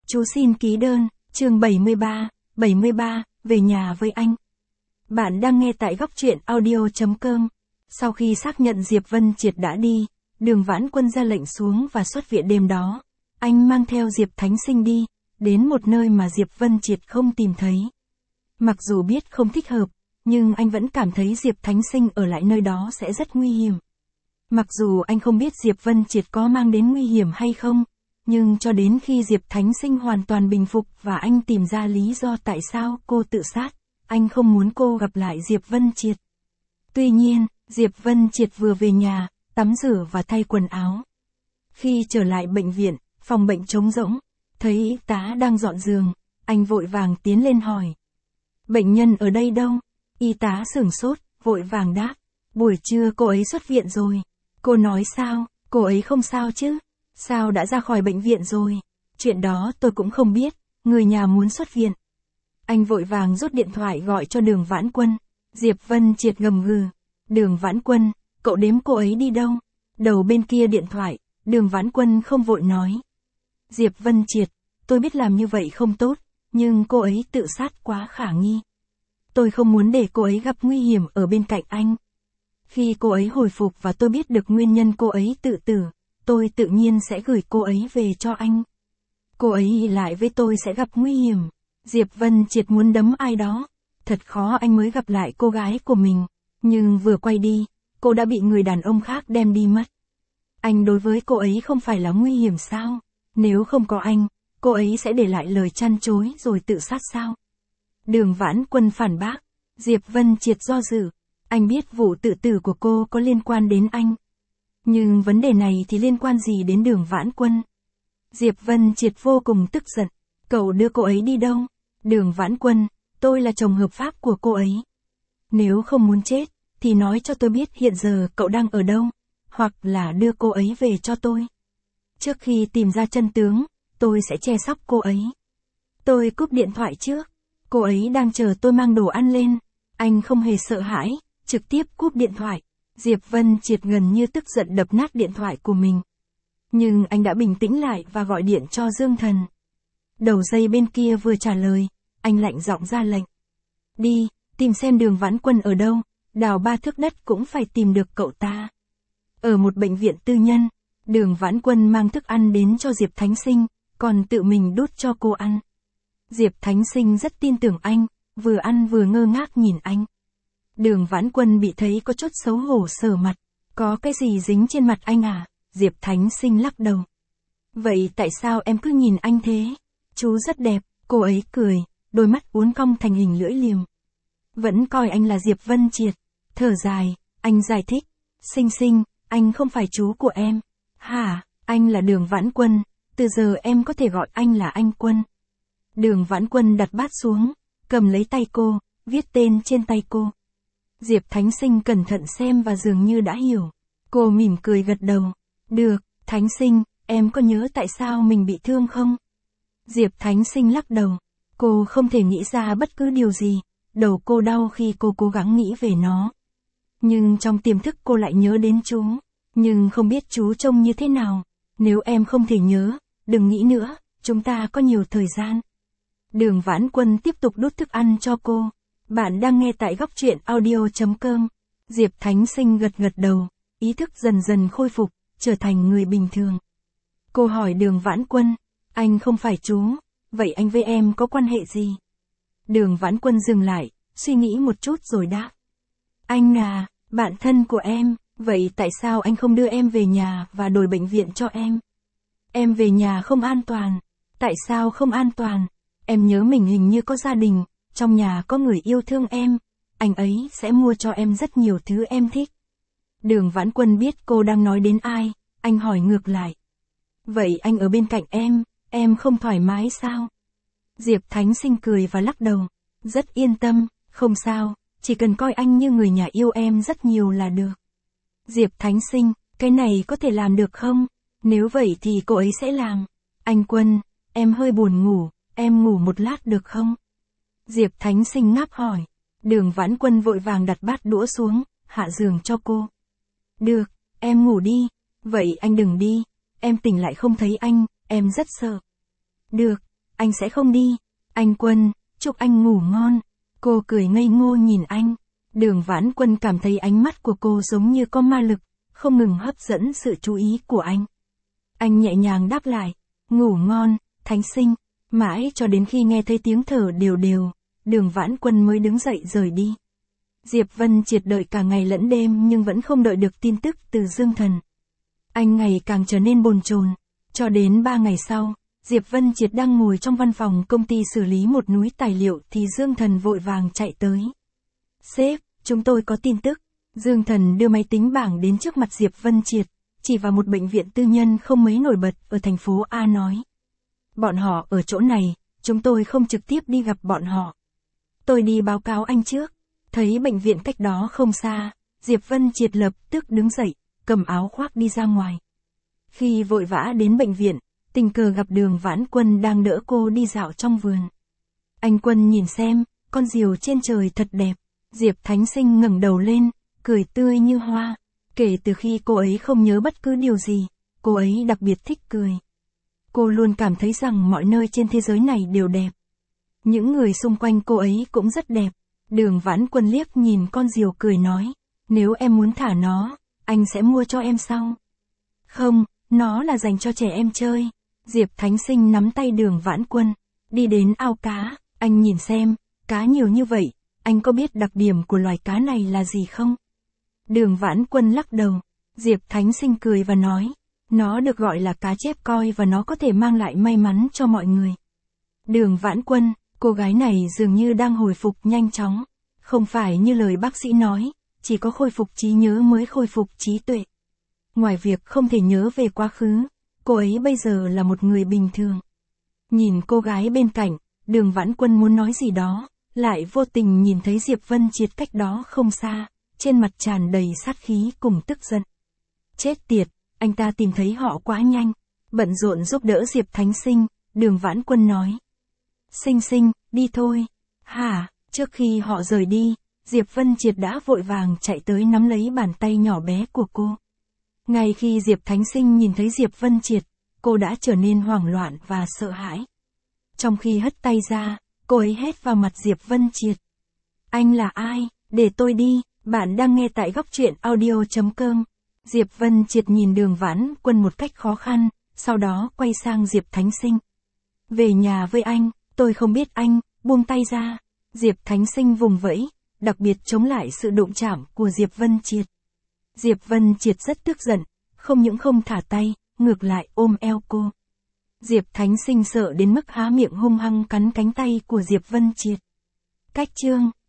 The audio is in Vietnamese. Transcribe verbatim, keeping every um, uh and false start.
Chú xin ký đơn, chương bảy mươi ba, bảy mươi ba, về nhà với anh. Bạn đang nghe tại góc truyện audio chấm com. Sau khi xác nhận Diệp Vân Triệt đã đi, Đường Vãn Quân ra lệnh xuống và xuất viện đêm đó. Anh mang theo Diệp Thánh Sinh đi, đến một nơi mà Diệp Vân Triệt không tìm thấy. Mặc dù biết không thích hợp, nhưng anh vẫn cảm thấy Diệp Thánh Sinh ở lại nơi đó sẽ rất nguy hiểm. Mặc dù anh không biết Diệp Vân Triệt có mang đến nguy hiểm hay không, nhưng cho đến khi Diệp Thánh Sinh hoàn toàn bình phục và anh tìm ra lý do tại sao cô tự sát, anh không muốn cô gặp lại Diệp Vân Triệt. Tuy nhiên, Diệp Vân Triệt vừa về nhà, tắm rửa và thay quần áo. Khi trở lại bệnh viện, phòng bệnh trống rỗng, thấy y tá đang dọn giường, anh vội vàng tiến lên hỏi. Bệnh nhân ở đây đâu? Y tá sửng sốt, vội vàng đáp. Buổi trưa cô ấy xuất viện rồi. Cô nói sao? Cô ấy không sao chứ? Sao đã ra khỏi bệnh viện rồi? Chuyện đó tôi cũng không biết, người nhà muốn xuất viện. Anh vội vàng rút điện thoại gọi cho Đường Vãn Quân. Diệp Vân Triệt gầm gừ. Đường Vãn Quân, cậu đếm cô ấy đi đâu? Đầu bên kia điện thoại, Đường Vãn Quân không vội nói. Diệp Vân Triệt, tôi biết làm như vậy không tốt, nhưng cô ấy tự sát quá khả nghi. Tôi không muốn để cô ấy gặp nguy hiểm ở bên cạnh anh. Khi cô ấy hồi phục và tôi biết được nguyên nhân cô ấy tự tử, tôi tự nhiên sẽ gửi cô ấy về cho anh. Cô ấy ỷ lại với tôi sẽ gặp nguy hiểm. Diệp Vân Triệt muốn đấm ai đó. Thật khó anh mới gặp lại cô gái của mình. Nhưng vừa quay đi, cô đã bị người đàn ông khác đem đi mất. Anh đối với cô ấy không phải là nguy hiểm sao? Nếu không có anh, cô ấy sẽ để lại lời chăn chối rồi tự sát sao? Đường Vãn Quân phản bác. Diệp Vân Triệt do dự. Anh biết vụ tự tử của cô có liên quan đến anh. Nhưng vấn đề này thì liên quan gì đến Đường Vãn Quân? Diệp Vân Triệt vô cùng tức giận. Cậu đưa cô ấy đi đâu? Đường Vãn Quân, tôi là chồng hợp pháp của cô ấy. Nếu không muốn chết, thì nói cho tôi biết hiện giờ cậu đang ở đâu, hoặc là đưa cô ấy về cho tôi. Trước khi tìm ra chân tướng, tôi sẽ che sóc cô ấy. Tôi cúp điện thoại trước. Cô ấy đang chờ tôi mang đồ ăn lên. Anh không hề sợ hãi, trực tiếp cúp điện thoại. Diệp Vân Triệt gần như tức giận đập nát điện thoại của mình. Nhưng anh đã bình tĩnh lại và gọi điện cho Dương Thần. Đầu dây bên kia vừa trả lời, anh lạnh giọng ra lệnh. Đi, tìm xem Đường Vãn Quân ở đâu, đào ba thước đất cũng phải tìm được cậu ta. Ở một bệnh viện tư nhân, Đường Vãn Quân mang thức ăn đến cho Diệp Thánh Sinh, còn tự mình đút cho cô ăn. Diệp Thánh Sinh rất tin tưởng anh, vừa ăn vừa ngơ ngác nhìn anh. Đường Vãn Quân bị thấy có chút xấu hổ sờ mặt. Có cái gì dính trên mặt anh à? Diệp Thánh Sinh lắc đầu. Vậy tại sao em cứ nhìn anh thế? Chú rất đẹp, cô ấy cười, đôi mắt uốn cong thành hình lưỡi liềm. Vẫn coi anh là Diệp Vân Triệt. Thở dài, anh giải thích. Sinh Sinh, anh không phải chú của em. Hả, anh là Đường Vãn Quân, từ giờ em có thể gọi anh là anh Quân. Đường Vãn Quân đặt bát xuống, cầm lấy tay cô, viết tên trên tay cô. Diệp Thánh Sinh cẩn thận xem và dường như đã hiểu. Cô mỉm cười gật đầu. Được, Thánh Sinh, em có nhớ tại sao mình bị thương không? Diệp Thánh Sinh lắc đầu. Cô không thể nghĩ ra bất cứ điều gì. Đầu cô đau khi cô cố gắng nghĩ về nó. Nhưng trong tiềm thức cô lại nhớ đến chú. Nhưng không biết chú trông như thế nào. Nếu em không thể nhớ, đừng nghĩ nữa, chúng ta có nhiều thời gian. Đường Vãn Quân tiếp tục đút thức ăn cho cô. Bạn đang nghe tại góc truyện audio chấm com. Diệp Thánh Sinh gật gật đầu, ý thức dần dần khôi phục, trở thành người bình thường. Cô hỏi Đường Vãn Quân, anh không phải chú, vậy anh với em có quan hệ gì? Đường Vãn Quân dừng lại, suy nghĩ một chút rồi đáp. Anh à, bạn thân của em, vậy tại sao anh không đưa em về nhà và đổi bệnh viện cho em? Em về nhà không an toàn. Tại sao không an toàn? Em nhớ mình hình như có gia đình, trong nhà có người yêu thương em, anh ấy sẽ mua cho em rất nhiều thứ em thích. Đường Vãn Quân biết cô đang nói đến ai, anh hỏi ngược lại. Vậy anh ở bên cạnh em, em không thoải mái sao? Diệp Thánh Sinh cười và lắc đầu. Rất yên tâm, không sao, chỉ cần coi anh như người nhà yêu em rất nhiều là được. Diệp Thánh Sinh, cái này có thể làm được không? Nếu vậy thì cô ấy sẽ làm. Anh Quân, em hơi buồn ngủ, em ngủ một lát được không? Diệp Thánh Sinh ngáp hỏi. Đường Vãn Quân vội vàng đặt bát đũa xuống, hạ giường cho cô. Được, em ngủ đi. Vậy anh đừng đi, em tỉnh lại không thấy anh, em rất sợ. Được, anh sẽ không đi. Anh Quân, chúc anh ngủ ngon. Cô cười ngây ngô nhìn anh. Đường Vãn Quân cảm thấy ánh mắt của cô giống như có ma lực, không ngừng hấp dẫn sự chú ý của anh. Anh nhẹ nhàng đáp lại, ngủ ngon, Thánh Sinh. Mãi cho đến khi nghe thấy tiếng thở đều đều, Đường Vãn Quân mới đứng dậy rời đi. Diệp Vân Triệt đợi cả ngày lẫn đêm nhưng vẫn không đợi được tin tức từ Dương Thần. Anh ngày càng trở nên bồn chồn, cho đến ba ngày sau, Diệp Vân Triệt đang ngồi trong văn phòng công ty xử lý một núi tài liệu thì Dương Thần vội vàng chạy tới. Sếp, chúng tôi có tin tức. Dương Thần đưa máy tính bảng đến trước mặt Diệp Vân Triệt, chỉ vào một bệnh viện tư nhân không mấy nổi bật ở thành phố A nói. Bọn họ ở chỗ này, chúng tôi không trực tiếp đi gặp bọn họ. Tôi đi báo cáo anh trước. Thấy bệnh viện cách đó không xa, Diệp Vân Triệt lập tức đứng dậy, cầm áo khoác đi ra ngoài. Khi vội vã đến bệnh viện, tình cờ gặp Đường Vãn Quân đang đỡ cô đi dạo trong vườn. Anh Quân nhìn xem, con diều trên trời thật đẹp. Diệp Thánh Sinh ngẩng đầu lên, cười tươi như hoa. Kể từ khi cô ấy không nhớ bất cứ điều gì, cô ấy đặc biệt thích cười. Cô luôn cảm thấy rằng mọi nơi trên thế giới này đều đẹp. Những người xung quanh cô ấy cũng rất đẹp. Đường Vãn Quân liếc nhìn con diều cười nói, nếu em muốn thả nó, anh sẽ mua cho em sau. Không, nó là dành cho trẻ em chơi. Diệp Thánh Sinh nắm tay Đường Vãn Quân, đi đến ao cá, anh nhìn xem, cá nhiều như vậy, anh có biết đặc điểm của loài cá này là gì không? Đường Vãn Quân lắc đầu, Diệp Thánh Sinh cười và nói, nó được gọi là cá chép coi và nó có thể mang lại may mắn cho mọi người. Đường Vãn Quân, cô gái này dường như đang hồi phục nhanh chóng, không phải như lời bác sĩ nói, chỉ có khôi phục trí nhớ mới khôi phục trí tuệ. Ngoài việc không thể nhớ về quá khứ, cô ấy bây giờ là một người bình thường. Nhìn cô gái bên cạnh, Đường Vãn Quân muốn nói gì đó, lại vô tình nhìn thấy Diệp Vân Triệt cách đó không xa, trên mặt tràn đầy sát khí cùng tức giận. Chết tiệt, anh ta tìm thấy họ quá nhanh, bận rộn giúp đỡ Diệp Thánh Sinh, Đường Vãn Quân nói. Sinh Sinh, đi thôi. Hả, trước khi họ rời đi, Diệp Vân Triệt đã vội vàng chạy tới nắm lấy bàn tay nhỏ bé của cô. Ngay khi Diệp Thánh Sinh nhìn thấy Diệp Vân Triệt, cô đã trở nên hoảng loạn và sợ hãi. Trong khi hất tay ra, cô ấy hét vào mặt Diệp Vân Triệt. Anh là ai? Để tôi đi, bạn đang nghe tại góc truyện audio chấm com. Diệp Vân Triệt nhìn Đường Vãn Quân một cách khó khăn, sau đó quay sang Diệp Thánh Sinh. Về nhà với anh, tôi không biết anh, buông tay ra. Diệp Thánh Sinh vùng vẫy, đặc biệt chống lại sự đụng chạm của Diệp Vân Triệt. Diệp Vân Triệt rất tức giận, không những không thả tay, ngược lại ôm eo cô. Diệp Thánh Sinh sợ đến mức há miệng hung hăng cắn cánh tay của Diệp Vân Triệt. Cách chương